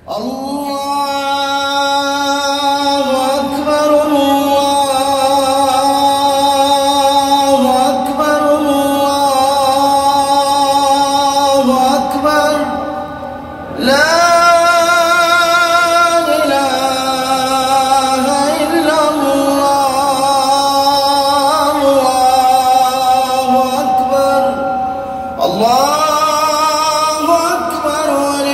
الله أكبر الله أكبر الله أكبر لا إله إلا الله الله أكبر الله أكبر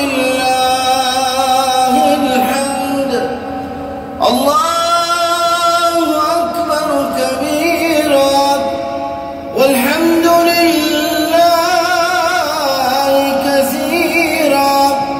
ولله الحمد الله أكبر كبيرا والحمد لله كثيرا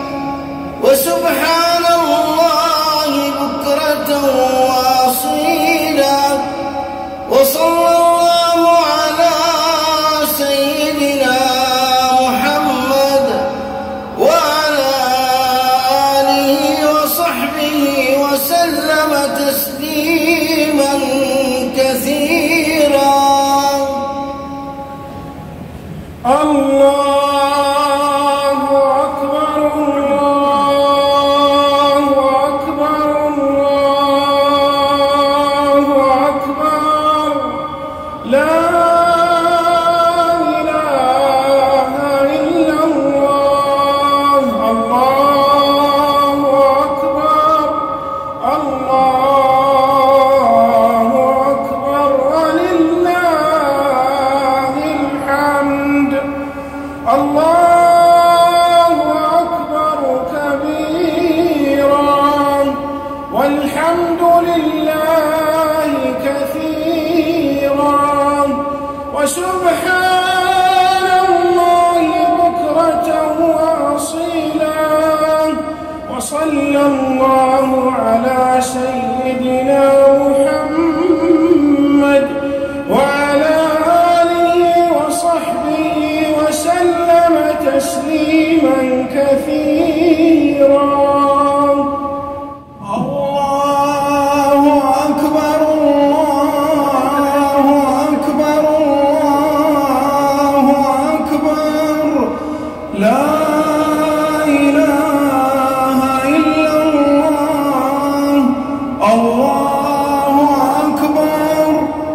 وسبحان الله بكرة وأصيلا وصلى الله على سيدنا محمد وعلى آله وصحبه وسلم تسليما كثيرا. الله أكبر الله أكبر الله أكبر لا إله إلا الله الله أكبر الله أكبر ولله الحمد الله أكبر كبيرا والحمد لله كثيرا وسبحان الله بكرة وأصيلا وصلى الله على سيدنا محمد وعلى آله وصحبه وسلم تسليما كثيرا. الله أكبر الله أكبر الله أكبر لا إله إلا الله الله أكبر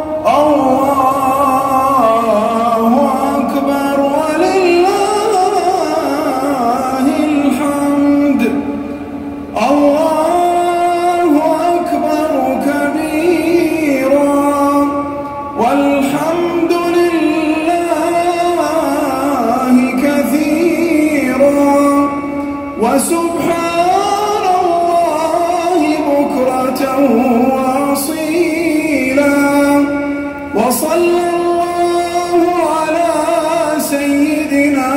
الله أكبر ولله الحمد الله أكبر كبيرا والحمد لله كثيرا وسبحان الله بكرة وأصيلا وصلى الله على سيدنا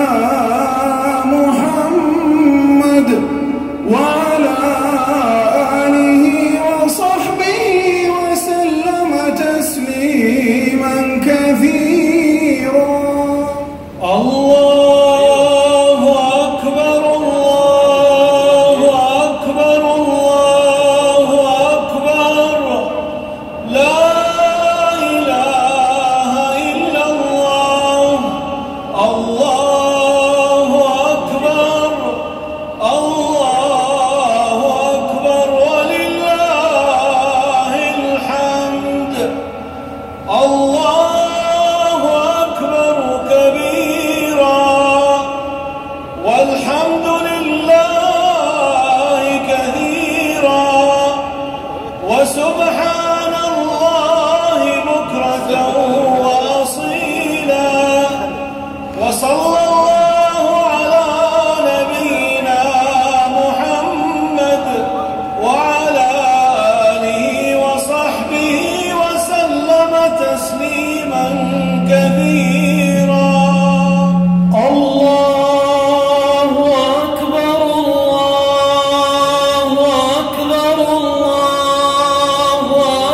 محمد وعلى آله وصحبه وسلم تسليما كثيرا. الله أكبر الله أكبر الله أكبر لا إله إلا الله الله أكبر الله أكبر ولله الحمد الله أكبر كبيرا والحمد لله كثيرا وسبحان الله بكرة وأصيلا وصلى الله على نبينا محمد وعلى آله وصحبه وسلم تسليما كثيرا. الله أكبر الله أكبر الله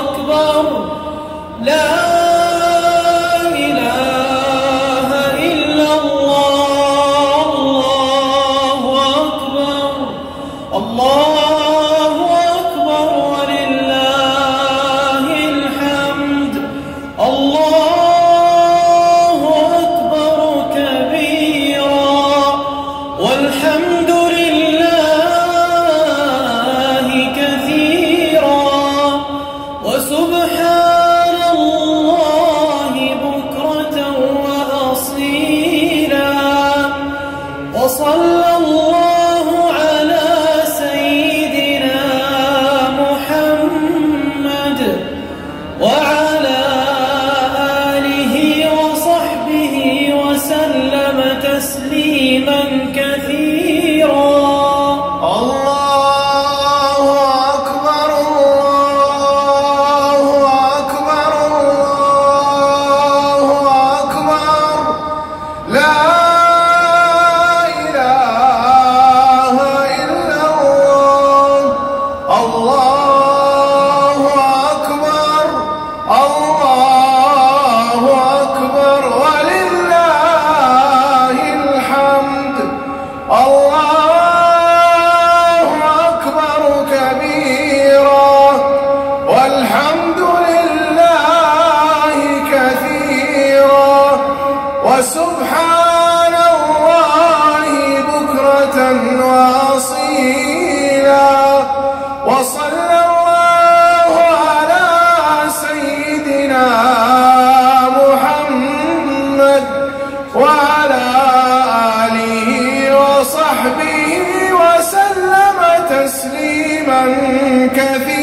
كثيرا